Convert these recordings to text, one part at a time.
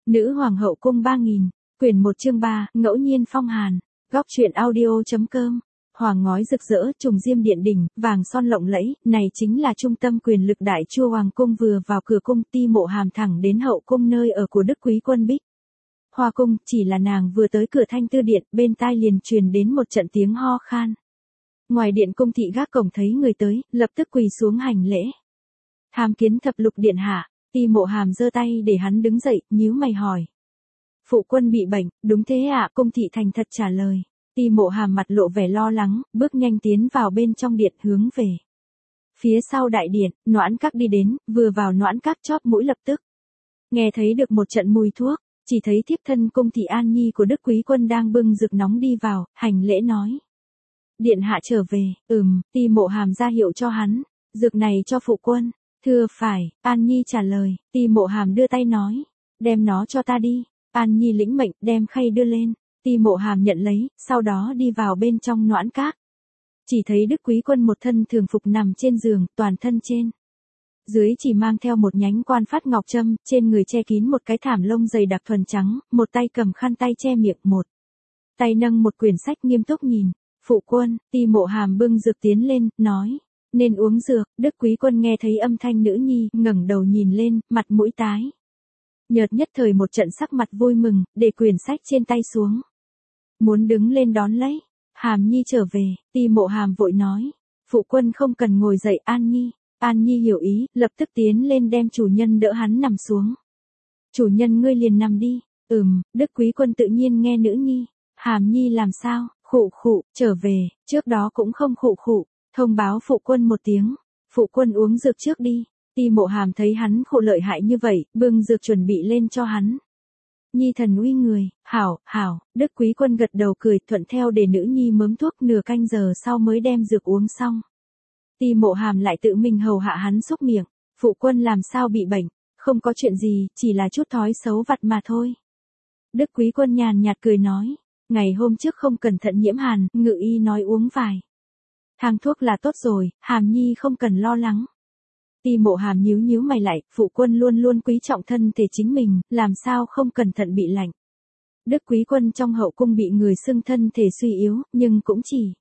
Nữ hoàng hậu cung 3000, quyển 1 chương 3, ngẫu nhiên phong hàn. Góc truyện audio.com. Hoàng ngói rực rỡ, trùng diêm điện đỉnh, vàng son lộng lẫy, này chính là trung tâm quyền lực đại chua hoàng cung. Vừa vào cửa cung, Ti Mộ Hàm thẳng đến hậu cung nơi ở của Đức Quý Quân Bích Hoa cung. Chỉ là nàng vừa tới cửa Thanh Tư điện, bên tai liền truyền đến một trận tiếng ho khan. Ngoài điện cung thị gác cổng thấy người tới, lập tức quỳ xuống hành lễ. Tham kiến thập lục điện hạ. Ti Mộ Hàm giơ tay để hắn đứng dậy, nhíu mày hỏi. Phụ quân bị bệnh, đúng thế ạ, cung thị thành thật trả lời. Ti Mộ Hàm mặt lộ vẻ lo lắng, bước nhanh tiến vào bên trong điện hướng về phía sau đại điện. Noãn Các đi đến, vừa vào Noãn Các chóp mũi lập tức nghe thấy được một trận mùi thuốc, chỉ thấy thiếp thân cung thị An Nhi của Đức Quý Quân đang bưng dược nóng đi vào, hành lễ nói. Điện hạ trở về. Ti Mộ Hàm ra hiệu cho hắn, dược này cho phụ quân. Thưa phải, An Nhi trả lời. Ti Mộ Hàm đưa tay nói, đem nó cho ta đi. An Nhi lĩnh mệnh, đem khay đưa lên. Ti Mộ Hàm nhận lấy, sau đó đi vào bên trong Noãn Các. Chỉ thấy Đức Quý Quân một thân thường phục nằm trên giường, toàn thân trên dưới chỉ mang theo một nhánh quan phát ngọc trâm, trên người che kín một cái thảm lông dày đặc thuần trắng, một tay cầm khăn tay che miệng, một tay nâng một quyển sách nghiêm túc nhìn. Phụ quân. Ti Mộ Hàm bưng dược tiến lên, nói, nên uống dược. Đức Quý Quân nghe thấy âm thanh nữ nhi, ngẩng đầu nhìn lên, mặt mũi tái nhợt, nhất thời một trận sắc mặt vui mừng, để quyển sách trên tay xuống, muốn đứng lên đón lấy. Hàm Nhi trở về. Ti Mộ Hàm vội nói, phụ quân không cần ngồi dậy. An Nhi. An Nhi hiểu ý, lập tức tiến lên đem chủ nhân đỡ hắn nằm xuống. Chủ nhân ngươi liền nằm đi. Đức Quý Quân tự nhiên nghe nữ nhi. Hàm Nhi làm sao? Khụ khụ, trở về, trước đó cũng không khụ khụ, thông báo phụ quân một tiếng. Phụ quân uống dược trước đi. Ti Mộ Hàm thấy hắn khụ lợi hại như vậy, bưng dược chuẩn bị lên cho hắn. Nhi thần uy người. Hảo. Đức Quý Quân gật đầu cười, thuận theo để nữ nhi mớm thuốc. Nửa canh giờ sau mới đem dược uống xong. Ti Mộ Hàm lại tự mình hầu hạ hắn xúc miệng. Phụ quân làm sao bị bệnh? Không có chuyện gì, chỉ là chút thói xấu vặt mà thôi. Đức Quý Quân nhàn nhạt cười nói, ngày hôm trước không cẩn thận nhiễm hàn, ngự y nói uống vài thang thuốc là tốt rồi, Hàm Nhi không cần lo lắng. Ti Mộ Hàm nhíu mày lại, phụ quân luôn luôn quý trọng thân thể chính mình, làm sao không cẩn thận bị lạnh. Đức Quý Quân trong hậu cung bị người xưng thân thể suy yếu, nhưng cũng chỉ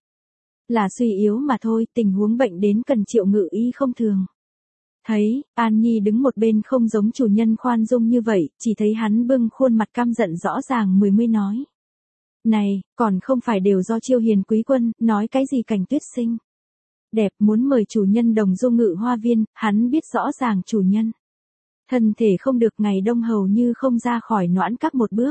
là suy yếu mà thôi, tình huống bệnh đến cần triệu ngự y không thường. Thấy, An Nhi đứng một bên không giống chủ nhân khoan dung như vậy, chỉ thấy hắn bưng khuôn mặt căm giận rõ ràng mươi nói. Này, còn không phải đều do Chiêu Hiền Quý Quân, nói cái gì cảnh tuyết xinh đẹp muốn mời chủ nhân đồng du Ngự Hoa Viên, hắn biết rõ ràng chủ nhân thân thể không được, ngày đông hầu như không ra khỏi Noãn Các một bước.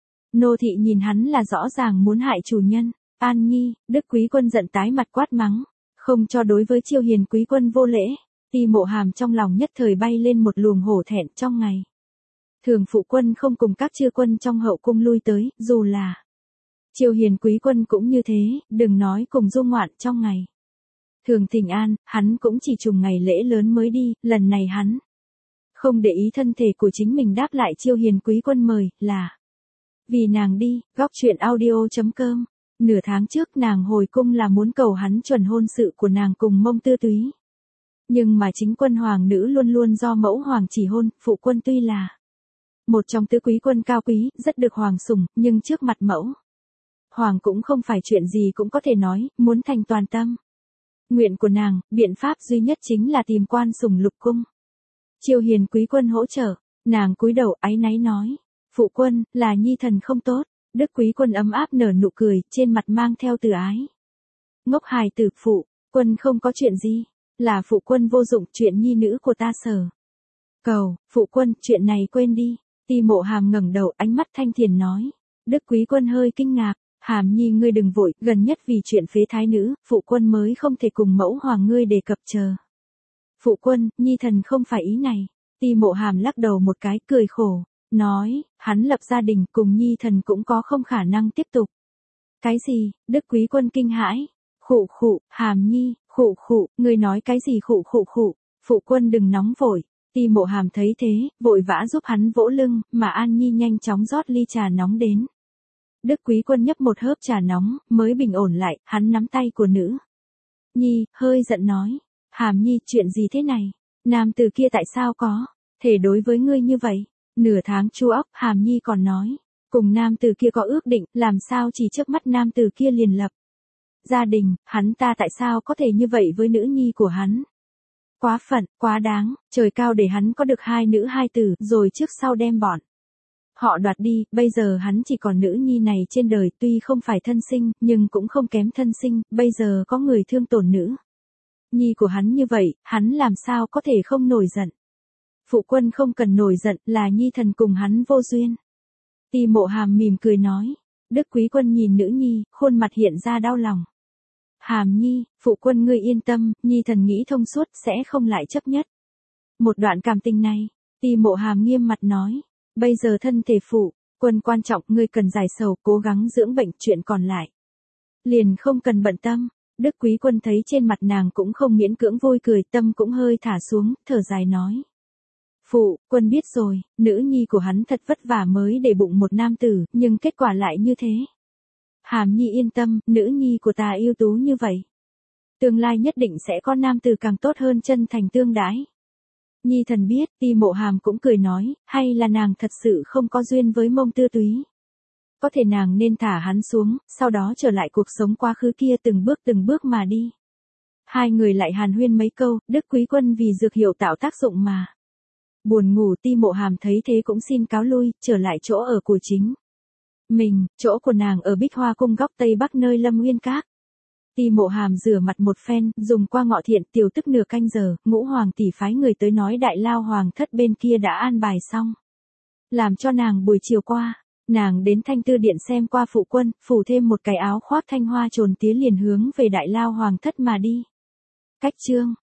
Nô thị nhìn hắn là rõ ràng muốn hại chủ nhân. An Nhi. Đức Quý Quân giận tái mặt quát mắng, không cho đối với Chiêu Hiền Quý Quân vô lễ. Ti Mộ Hàm trong lòng nhất thời bay lên một luồng hổ thẹn. Trong ngày thường phụ quân không cùng các chư quân trong hậu cung lui tới, dù là Chiêu Hiền Quý Quân cũng như thế, đừng nói cùng du ngoạn. Trong ngày thường thỉnh an, hắn cũng chỉ trùng ngày lễ lớn mới đi. Lần này hắn không để ý thân thể của chính mình, đáp lại Chiêu Hiền Quý Quân mời, là vì nàng đi. Góc truyện audio.com. Nửa tháng trước nàng hồi cung là muốn cầu hắn chuẩn hôn sự của nàng cùng Mông Tư Túy. Nhưng mà chính quân hoàng nữ luôn luôn do mẫu hoàng chỉ hôn. Phụ quân tuy là một trong tứ quý quân cao quý, rất được hoàng sủng, nhưng trước mặt mẫu hoàng cũng không phải chuyện gì cũng có thể nói, muốn thành toàn tâm nguyện của nàng, biện pháp duy nhất chính là tìm quan sủng lục cung. Chiêu Hiền Quý Quân hỗ trợ. Nàng cúi đầu áy náy nói, phụ quân, là nhi thần không tốt. Đức Quý Quân ấm áp nở nụ cười, trên mặt mang theo từ ái. Ngốc hài tử. Phụ quân không có chuyện gì, là phụ quân vô dụng, chuyện nhi nữ của ta sở cầu. Phụ quân, chuyện này quên đi. Ti Mộ Hàm ngẩng đầu, ánh mắt thanh thiền nói. Đức Quý Quân hơi kinh ngạc, Hàm Nhi ngươi đừng vội, gần nhất vì chuyện phế thái nữ, phụ quân mới không thể cùng mẫu hoàng ngươi đề cập. Chờ phụ quân, nhi thần không phải ý này. Ti Mộ Hàm lắc đầu một cái, cười khổ, nói, hắn lập gia đình, cùng nhi thần cũng có không khả năng tiếp tục. Cái gì? Đức Quý Quân kinh hãi. Khụ khụ. Hàm Nhi. Khụ khụ. Ngươi nói cái gì? Khụ khụ khụ. Phụ quân đừng nóng vội. Ti Mộ Hàm thấy thế, vội vã giúp hắn vỗ lưng, mà An Nhi nhanh chóng rót ly trà nóng đến. Đức Quý Quân nhấp một hớp trà nóng, mới bình ổn lại. Hắn nắm tay của nữ nhi, hơi giận nói, Hàm Nhi, chuyện gì thế này? Nam tử kia tại sao có thể đối với ngươi như vậy? Nửa tháng chu ốc, Hàm Nhi còn nói, cùng nam tử kia có ước định, làm sao chỉ trước mắt nam tử kia liền lập gia đình, hắn ta tại sao có thể như vậy với nữ nhi của hắn? Quá phận, quá đáng, trời cao để hắn có được hai nữ hai tử, rồi trước sau đem bọn họ đoạt đi, bây giờ hắn chỉ còn nữ nhi này trên đời, tuy không phải thân sinh, nhưng cũng không kém thân sinh, bây giờ có người thương tổn nữ nhi của hắn như vậy, hắn làm sao có thể không nổi giận? Phụ quân không cần nổi giận, là nhi thần cùng hắn vô duyên. Ti Mộ Hàm mỉm cười nói. Đức Quý Quân nhìn nữ nhi, khuôn mặt hiện ra đau lòng. Hàm Nhi, phụ quân ngươi yên tâm, nhi thần nghĩ thông suốt, sẽ không lại chấp nhất một đoạn cảm tình này. Ti Mộ Hàm nghiêm mặt nói. Bây giờ thân thể phụ quân quan trọng, ngươi cần giải sầu, cố gắng dưỡng bệnh, chuyện còn lại liền không cần bận tâm. Đức Quý Quân thấy trên mặt nàng cũng không miễn cưỡng vui cười, tâm cũng hơi thả xuống, thở dài nói. Phụ, quân biết rồi, nữ nhi của hắn thật vất vả mới để bụng một nam tử, nhưng kết quả lại như thế. Hàm Nhi yên tâm, nữ nhi của ta ưu tú như vậy. Tương lai nhất định sẽ có nam tử càng tốt hơn, chân thành tương đãi. Nhi thần biết, Ti Mộ Hàm cũng cười nói, hay là nàng thật sự không có duyên với Mông Tư Túy. Có thể nàng nên thả hắn xuống, sau đó trở lại cuộc sống quá khứ kia, từng bước mà đi. Hai người lại hàn huyên mấy câu, Đức Quý Quân vì dược hiệu tạo tác dụng mà buồn ngủ. Ti Mộ Hàm thấy thế cũng xin cáo lui, trở lại chỗ ở của chính mình, chỗ của nàng ở Bích Hoa Cung góc Tây Bắc nơi Lâm Nguyên Các. Ti Mộ Hàm rửa mặt một phen, dùng qua ngọ thiện tiểu tức nửa canh giờ, Ngũ Hoàng tỷ phái người tới nói Đại Lao Hoàng thất bên kia đã an bài xong. Làm cho nàng buổi chiều qua, nàng đến Thanh Tư Điện xem qua phụ quân, phủ thêm một cái áo khoác thanh hoa trồn tía liền hướng về Đại Lao Hoàng thất mà đi. Cách chương